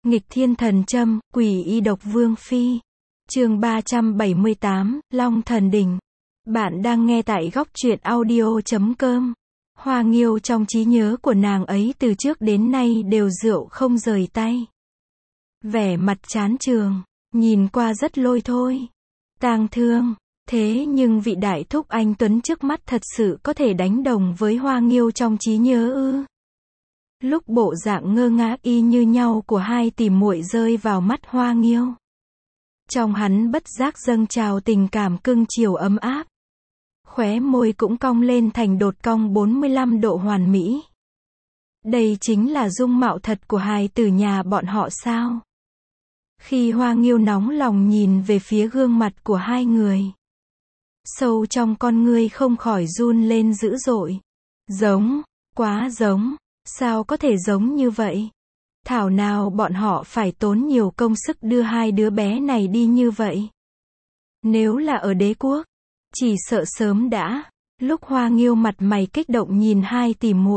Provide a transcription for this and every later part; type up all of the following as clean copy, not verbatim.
Nghịch thiên thần châm, quỷ y độc vương phi. Chương 378, Long thần đỉnh. Bạn đang nghe tại góc truyện audio.com. Hoa Nghiêu trong trí nhớ của nàng ấy từ trước đến nay đều rượu không rời tay. Vẻ mặt chán chường, nhìn qua rất lôi thôi. Tang thương, thế nhưng vị đại thúc anh Tuấn trước mắt thật sự có thể đánh đồng với Hoa Nghiêu trong trí nhớ ư? Lúc bộ dạng ngơ ngác y như nhau của hai tỷ muội rơi vào mắt Hoa Nghiêu, trong hắn bất giác dâng trào tình cảm cưng chiều ấm áp. Khóe môi cũng cong lên thành đột cong 45 độ hoàn mỹ. Đây chính là dung mạo thật của hài tử nhà bọn họ sao? Khi Hoa Nghiêu nóng lòng nhìn về phía gương mặt của hai người, sâu trong con ngươi không khỏi run lên dữ dội. Giống, quá giống, sao có thể giống như vậy? Thảo nào bọn họ phải tốn nhiều công sức đưa hai đứa bé này đi như vậy. Nếu là ở đế quốc, chỉ sợ sớm đã. Lúc Hoa Nghiêu mặt mày kích động nhìn hai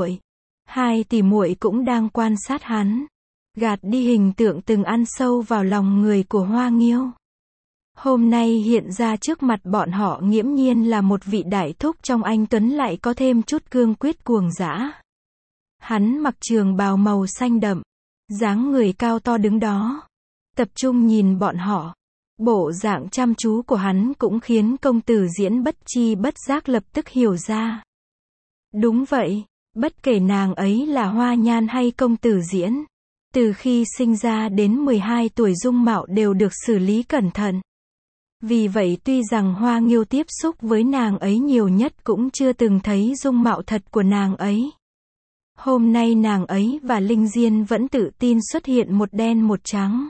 tỷ muội cũng đang quan sát hắn, gạt đi hình tượng từng ăn sâu vào lòng người của Hoa Nghiêu. Hôm nay hiện ra trước mặt bọn họ nghiễm nhiên là một vị đại thúc trong anh Tuấn, lại có thêm chút cương quyết cuồng dã. Hắn mặc trường bào màu xanh đậm, dáng người cao to đứng đó, tập trung nhìn bọn họ. Bộ dạng chăm chú của hắn cũng khiến công tử Diễn bất chi bất giác lập tức hiểu ra. Đúng vậy, bất kể nàng ấy là Hoa Nhan hay công tử Diễn, từ khi sinh ra đến 12 tuổi dung mạo đều được xử lý cẩn thận. Vì vậy tuy rằng Hoa Nghiêu tiếp xúc với nàng ấy nhiều nhất cũng chưa từng thấy dung mạo thật của nàng ấy. Hôm nay nàng ấy và Linh Diên vẫn tự tin xuất hiện một đen một trắng,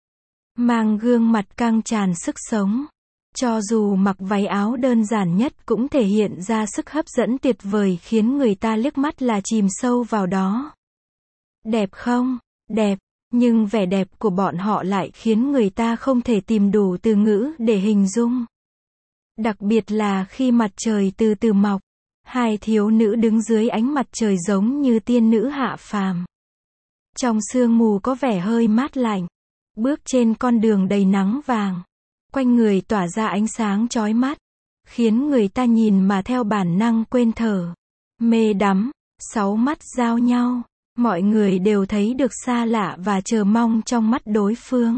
mang gương mặt căng tràn sức sống. Cho dù mặc váy áo đơn giản nhất cũng thể hiện ra sức hấp dẫn tuyệt vời, khiến người ta liếc mắt là chìm sâu vào đó. Đẹp không? Đẹp, nhưng vẻ đẹp của bọn họ lại khiến người ta không thể tìm đủ từ ngữ để hình dung. Đặc biệt là khi mặt trời từ từ mọc, hai thiếu nữ đứng dưới ánh mặt trời giống như tiên nữ hạ phàm. Trong sương mù có vẻ hơi mát lạnh, bước trên con đường đầy nắng vàng, quanh người tỏa ra ánh sáng chói mắt, khiến người ta nhìn mà theo bản năng quên thở. Mê đắm, sáu mắt giao nhau, mọi người đều thấy được xa lạ và chờ mong trong mắt đối phương.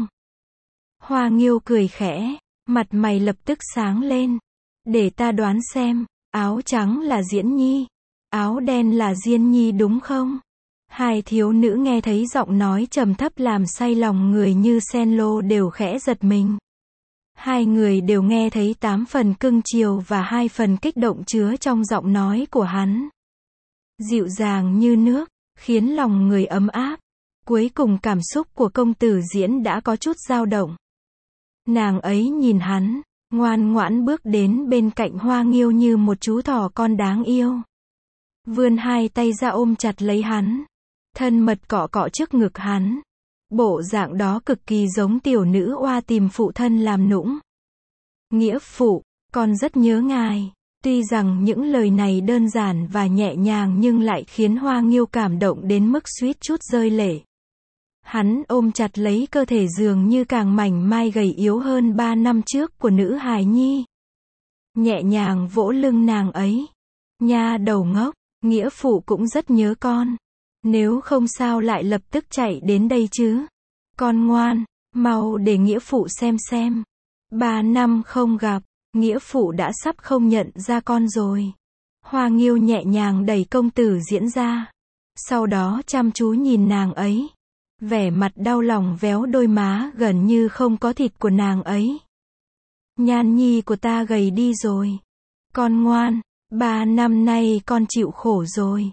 Hoa Nghiêu cười khẽ, mặt mày lập tức sáng lên. Để ta đoán xem, áo trắng là Diễn Nhi, áo đen là Diên Nhi đúng không? Hai thiếu nữ nghe thấy giọng nói trầm thấp làm say lòng người như sen lô đều khẽ giật mình. Hai người đều nghe thấy 8 phần cưng chiều và 2 phần kích động chứa trong giọng nói của hắn. Dịu dàng như nước, khiến lòng người ấm áp. Cuối cùng cảm xúc của công tử Diễn đã có chút dao động. Nàng ấy nhìn hắn, ngoan ngoãn bước đến bên cạnh Hoa Nghiêu như một chú thỏ con đáng yêu. Vươn hai tay ra ôm chặt lấy hắn, thân mật cọ cọ trước ngực hắn. Bộ dạng đó cực kỳ giống tiểu nữ oa tìm phụ thân làm nũng. Nghĩa phụ, con rất nhớ ngài. Tuy rằng những lời này đơn giản và nhẹ nhàng nhưng lại khiến Hoa Nghiêu cảm động đến mức suýt chút rơi lệ. Hắn ôm chặt lấy cơ thể dường như càng mảnh mai gầy yếu hơn 3 năm trước của nữ hài nhi. Nhẹ nhàng vỗ lưng nàng ấy. Nha đầu ngốc, nghĩa phụ cũng rất nhớ con. Nếu không sao lại lập tức chạy đến đây chứ. Con ngoan, mau để nghĩa phụ xem. 3 năm không gặp, nghĩa phụ đã sắp không nhận ra con rồi. Hoa Nghiêu nhẹ nhàng đẩy công tử Diễn ra, sau đó chăm chú nhìn nàng ấy. Vẻ mặt đau lòng véo đôi má gần như không có thịt của nàng ấy. Nhan nhi của ta gầy đi rồi. Con ngoan, 3 năm nay con chịu khổ rồi.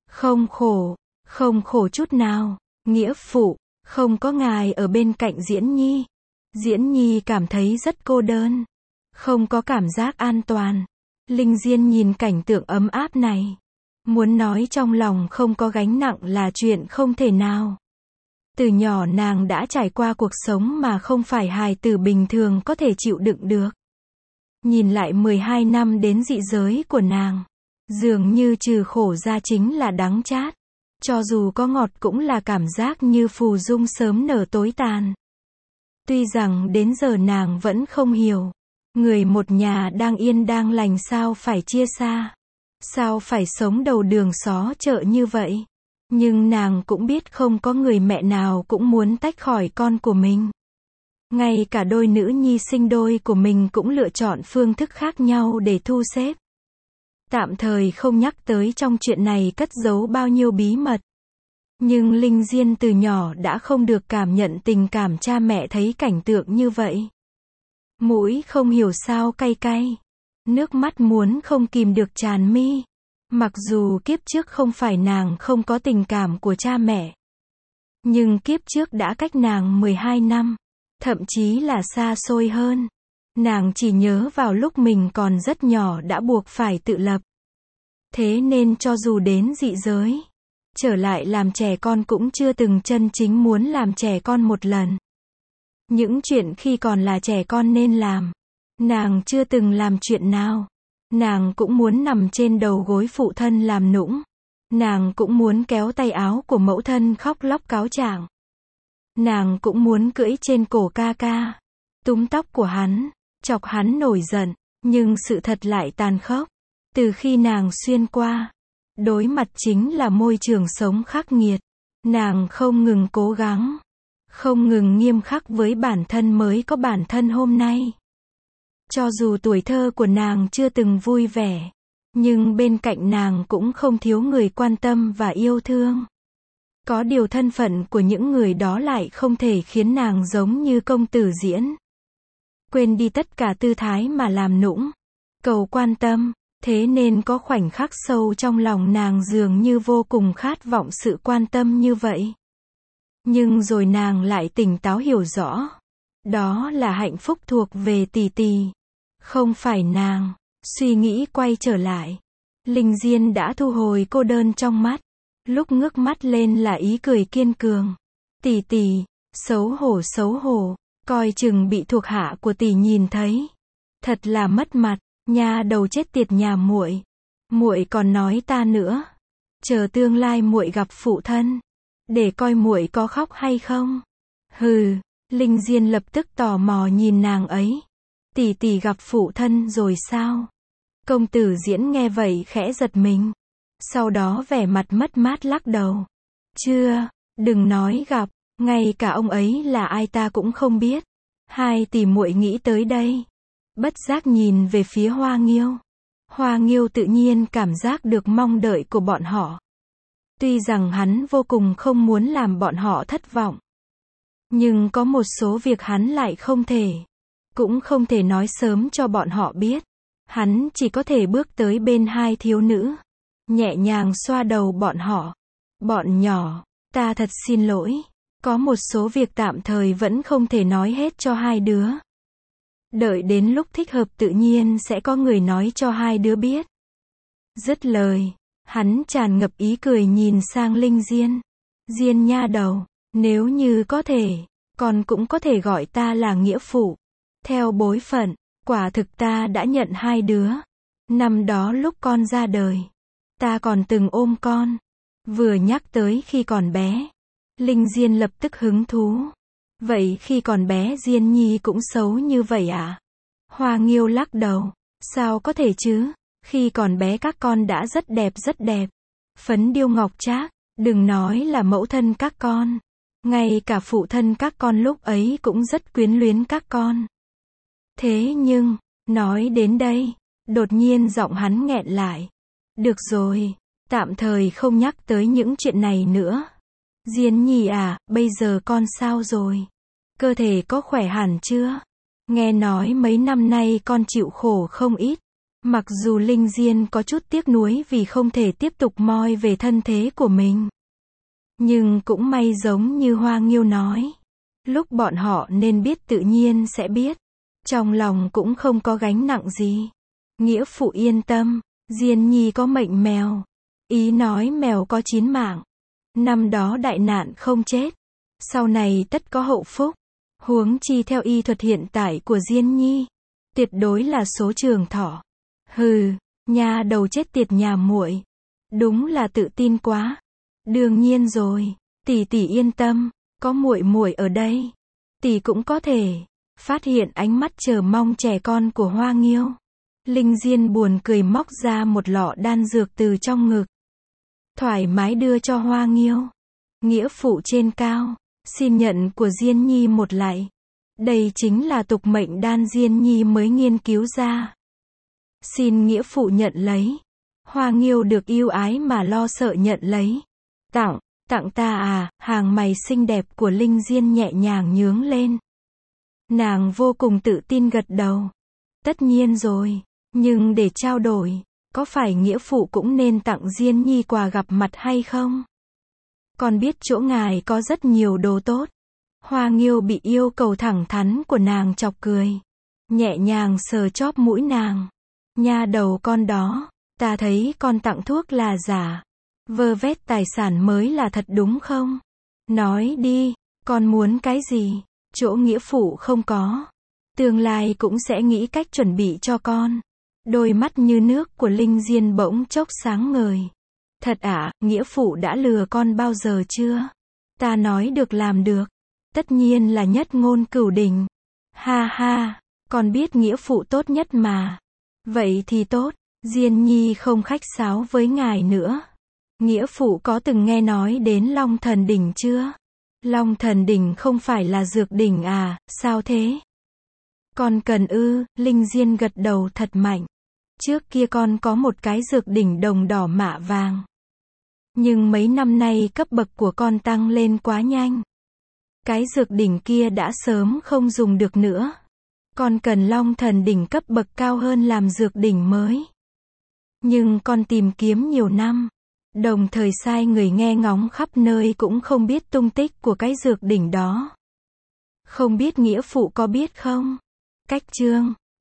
Không khổ chút nào. Nghĩa phụ, không có ngài ở bên cạnh Diễn Nhi, Diễn Nhi cảm thấy rất cô đơn, không có cảm giác an toàn. Linh Diên nhìn cảnh tượng ấm áp này, muốn nói trong lòng không có gánh nặng là chuyện không thể nào. Từ nhỏ nàng đã trải qua cuộc sống mà không phải hài tử bình thường có thể chịu đựng được. Nhìn lại 12 năm đến dị giới của nàng, dường như trừ khổ ra chính là đắng chát. Cho dù có ngọt cũng là cảm giác như phù dung sớm nở tối tàn. Tuy rằng đến giờ nàng vẫn không hiểu. Người một nhà đang yên đang lành sao phải chia xa. Sao phải sống đầu đường xó chợ như vậy. Nhưng nàng cũng biết không có người mẹ nào cũng muốn tách khỏi con của mình. Ngay cả đôi nữ nhi sinh đôi của mình cũng lựa chọn phương thức khác nhau để thu xếp. Tạm thời không nhắc tới trong chuyện này cất giấu bao nhiêu bí mật. Nhưng Linh Diên từ nhỏ đã không được cảm nhận tình cảm cha mẹ thấy cảnh tượng như vậy. Mũi không hiểu sao cay cay. Nước mắt muốn không kìm được tràn mi. Mặc dù kiếp trước không phải nàng không có tình cảm của cha mẹ. Nhưng kiếp trước đã cách nàng 12 năm. Thậm chí là xa xôi hơn. Nàng chỉ nhớ vào lúc mình còn rất nhỏ đã buộc phải tự lập. Thế nên cho dù đến dị giới, trở lại làm trẻ con cũng chưa từng chân chính muốn làm trẻ con một lần. Những chuyện khi còn là trẻ con nên làm, nàng chưa từng làm chuyện nào. Nàng cũng muốn nằm trên đầu gối phụ thân làm nũng. Nàng cũng muốn kéo tay áo của mẫu thân khóc lóc cáo trạng. Nàng cũng muốn cưỡi trên cổ ca ca, túm tóc của hắn, chọc hắn nổi giận, nhưng sự thật lại tàn khốc. Từ khi nàng xuyên qua, đối mặt chính là môi trường sống khắc nghiệt. Nàng không ngừng cố gắng, không ngừng nghiêm khắc với bản thân mới có bản thân hôm nay. Cho dù tuổi thơ của nàng chưa từng vui vẻ, nhưng bên cạnh nàng cũng không thiếu người quan tâm và yêu thương. Có điều thân phận của những người đó lại không thể khiến nàng giống như công tử Diễn. Quên đi tất cả tư thái mà làm nũng, cầu quan tâm, thế nên có khoảnh khắc sâu trong lòng nàng dường như vô cùng khát vọng sự quan tâm như vậy. Nhưng rồi nàng lại tỉnh táo hiểu rõ. Đó là hạnh phúc thuộc về tỷ tỷ. Không phải nàng. Suy nghĩ quay trở lại. Linh Diên đã thu hồi cô đơn trong mắt. Lúc ngước mắt lên là ý cười kiên cường. Tỷ tỷ, xấu hổ, coi chừng bị thuộc hạ của tỷ nhìn thấy. Thật là mất mặt, nha đầu chết tiệt nhà muội. Muội còn nói ta nữa. Chờ tương lai muội gặp phụ thân, để coi muội có khóc hay không. Hừ, Linh Diên lập tức tò mò nhìn nàng ấy. Tỷ tỷ gặp phụ thân rồi sao? Công tử Diễn nghe vậy khẽ giật mình. Sau đó vẻ mặt mất mát lắc đầu. Chưa, đừng nói gặp, ngay cả ông ấy là ai ta cũng không biết. Hai tỷ muội nghĩ tới đây. Bất giác nhìn về phía Hoa Nghiêu. Hoa Nghiêu tự nhiên cảm giác được mong đợi của bọn họ. Tuy rằng hắn vô cùng không muốn làm bọn họ thất vọng. Nhưng có một số việc hắn lại không thể. Cũng không thể nói sớm cho bọn họ biết. Hắn chỉ có thể bước tới bên hai thiếu nữ. Nhẹ nhàng xoa đầu bọn họ. Bọn nhỏ, ta thật xin lỗi. Có một số việc tạm thời vẫn không thể nói hết cho hai đứa. Đợi đến lúc thích hợp tự nhiên sẽ có người nói cho hai đứa biết. Dứt lời, hắn tràn ngập ý cười nhìn sang Linh Diên. Diên nha đầu, nếu như có thể, con cũng có thể gọi ta là nghĩa phụ. Theo bối phận, quả thực ta đã nhận hai đứa. Năm đó lúc con ra đời, ta còn từng ôm con. Vừa nhắc tới khi còn bé, Linh Diên lập tức hứng thú. Vậy khi còn bé Diên Nhi cũng xấu như vậy à? Hoa Nghiêu lắc đầu. Sao có thể chứ? Khi còn bé các con đã rất đẹp. Phấn điêu ngọc trác, đừng nói là mẫu thân các con. Ngay cả phụ thân các con lúc ấy cũng rất quyến luyến các con. Thế nhưng, nói đến đây, đột nhiên giọng hắn nghẹn lại. Được rồi, tạm thời không nhắc tới những chuyện này nữa. Diên Nhi à, bây giờ con sao rồi? Cơ thể có khỏe hẳn chưa? Nghe nói mấy năm nay con chịu khổ không ít. Mặc dù Linh Diên có chút tiếc nuối vì không thể tiếp tục moi về thân thế của mình. Nhưng cũng may giống như Hoa Nghiêu nói. Lúc bọn họ nên biết tự nhiên sẽ biết. Trong lòng cũng không có gánh nặng gì. Nghĩa phụ yên tâm, Diên Nhi có mệnh mèo. Ý nói mèo có 9 mạng. Năm đó đại nạn không chết. Sau này tất có hậu phúc. Huống chi theo y thuật hiện tại của Diên Nhi. Tuyệt đối là số trường thọ. Hừ, nha đầu chết tiệt nhà muội. Đúng là tự tin quá. Đương nhiên rồi, tỷ tỷ yên tâm, có muội muội ở đây, tỷ cũng có thể. Phát hiện ánh mắt chờ mong trẻ con của Hoa Nghiêu, Linh Diên buồn cười móc ra một lọ đan dược từ trong ngực. Thoải mái đưa cho Hoa Nghiêu. Nghĩa phụ trên cao, xin nhận của Diên Nhi một lạy. Đây chính là tục mệnh đan Diên Nhi mới nghiên cứu ra. Xin nghĩa phụ nhận lấy. Hoa Nghiêu được yêu ái mà lo sợ nhận lấy. Tặng ta à, hàng mày xinh đẹp của Linh Diên nhẹ nhàng nhướng lên. Nàng vô cùng tự tin gật đầu. Tất nhiên rồi, nhưng để trao đổi, có phải nghĩa phụ cũng nên tặng Diên Nhi quà gặp mặt hay không? Con biết chỗ ngài có rất nhiều đồ tốt. Hoa Nghiêu bị yêu cầu thẳng thắn của nàng chọc cười. Nhẹ nhàng sờ chóp mũi nàng. Nha đầu con đó, ta thấy con tặng thuốc là giả. Vơ vét tài sản mới là thật đúng không? Nói đi, con muốn cái gì? Chỗ nghĩa phụ không có. Tương lai cũng sẽ nghĩ cách chuẩn bị cho con. Đôi mắt như nước của Linh Diên bỗng chốc sáng ngời. Thật ạ, nghĩa phụ đã lừa con bao giờ chưa? Ta nói được làm được. Tất nhiên là nhất ngôn cửu đình. Ha ha, con biết nghĩa phụ tốt nhất mà. Vậy thì tốt, Diên Nhi không khách sáo với ngài nữa. Nghĩa phụ có từng nghe nói đến Long Thần Đỉnh chưa? Long Thần Đỉnh không phải là dược đỉnh à, sao thế? Con cần ư? Linh Diên gật đầu thật mạnh. Trước kia con có một cái dược đỉnh đồng đỏ mạ vàng. Nhưng mấy năm nay cấp bậc của con tăng lên quá nhanh. Cái dược đỉnh kia đã sớm không dùng được nữa. Con cần Long Thần Đỉnh cấp bậc cao hơn làm dược đỉnh mới. Nhưng con tìm kiếm nhiều năm, đồng thời sai người nghe ngóng khắp nơi cũng không biết tung tích của cái dược đỉnh đó. Không biết nghĩa phụ có biết không? Cách chương